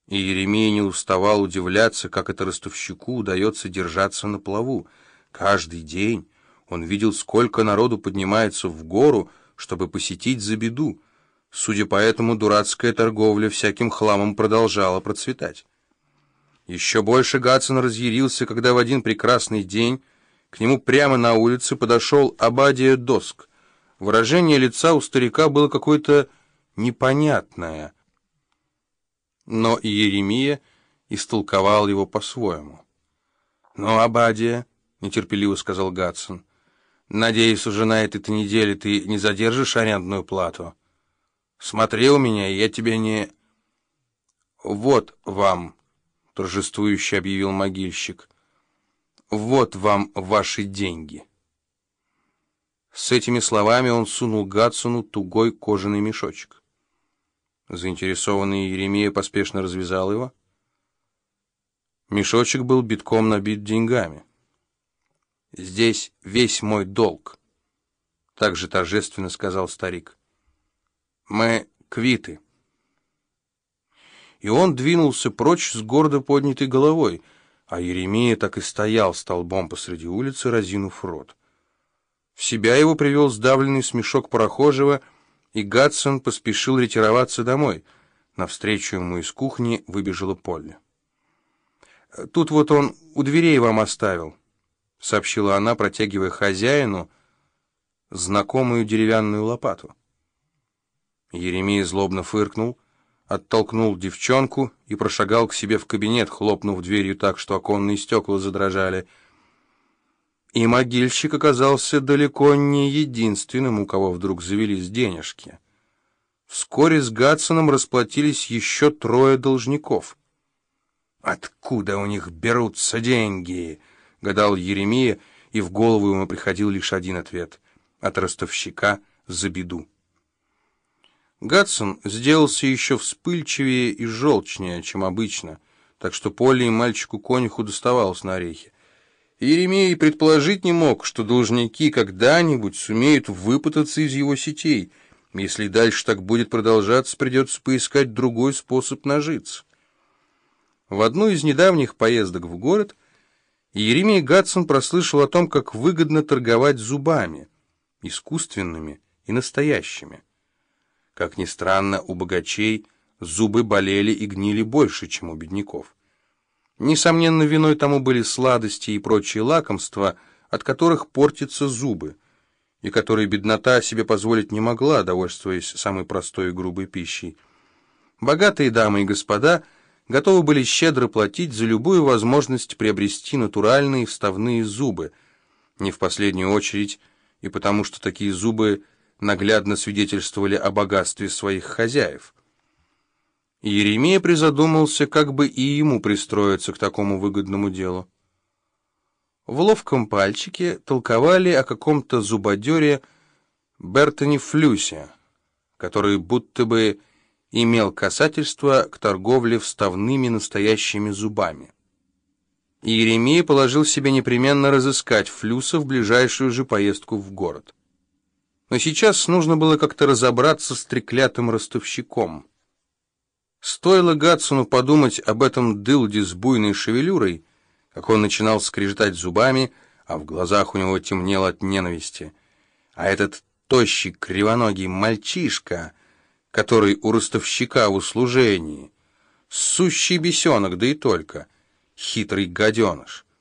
И Еремей не уставал удивляться, как это ростовщику удается держаться на плаву. Каждый день он видел, сколько народу поднимается в гору, чтобы посетить Забеду. Судя по этому, дурацкая торговля всяким хламом продолжала процветать. Еще больше Гатсон разъярился, когда в один прекрасный день к нему прямо на улице подошел Обадия Доск. Выражение лица у старика было какое-то непонятное, но Иеремия истолковал его по-своему. «Ну, Обадия», — нетерпеливо сказал Гатсон, — «надеюсь, уже на этой-то неделе ты не задержишь арендную плату? Смотри у меня, я тебе не...» «Вот вам», — торжествующе объявил могильщик, — «вот вам ваши деньги». С этими словами он сунул Гатсону тугой кожаный мешочек. Заинтересованный Еремия поспешно развязал его. Мешочек был битком набит деньгами. «Здесь весь мой долг», — также торжественно сказал старик. «Мы квиты». И он двинулся прочь с гордо поднятой головой, а Еремия так и стоял столбом посреди улицы, разинув рот. В себя его привел сдавленный смешок прохожего, и Гатсон поспешил ретироваться домой. Навстречу ему из кухни выбежала Полли. «Тут вот он у дверей вам оставил», — сообщила она, протягивая хозяину знакомую деревянную лопату. Еремей злобно фыркнул, оттолкнул девчонку и прошагал к себе в кабинет, хлопнув дверью так, что оконные стекла задрожали. И могильщик оказался далеко не единственным, у кого вдруг завелись денежки. Вскоре с Гатсоном расплатились еще 3 должников. «Откуда у них берутся деньги?» — гадал Еремия, и в голову ему приходил лишь один ответ — от ростовщика Забеду. Гатсон сделался еще вспыльчивее и желчнее, чем обычно, так что Полли и мальчику-конюху доставалось на орехи. Еремей предположить не мог, что должники когда-нибудь сумеют выпутаться из его сетей. Если дальше так будет продолжаться, придется поискать другой способ нажиться. В одну из недавних поездок в город Еремей Гатсон прослышал о том, как выгодно торговать зубами, искусственными и настоящими. Как ни странно, у богачей зубы болели и гнили больше, чем у бедняков. Несомненно, виной тому были сладости и прочие лакомства, от которых портятся зубы, и которые беднота себе позволить не могла, довольствуясь самой простой и грубой пищей. Богатые дамы и господа готовы были щедро платить за любую возможность приобрести натуральные вставные зубы, не в последнюю очередь и потому, что такие зубы наглядно свидетельствовали о богатстве своих хозяев. Еремей призадумался, как бы и ему пристроиться к такому выгодному делу. В ловком пальчике толковали о каком-то зубодере Бертоне Флюсе, который будто бы имел касательство к торговле вставными настоящими зубами. Еремей положил себе непременно разыскать Флюса в ближайшую же поездку в город. Но сейчас нужно было как-то разобраться с треклятым ростовщиком. Стоило Гатсону подумать об этом дылде с буйной шевелюрой, как он начинал скрежетать зубами, а в глазах у него темнело от ненависти. А этот тощий, кривоногий мальчишка, который у ростовщика в услужении, сущий бесенок, да и только, хитрый гаденыш.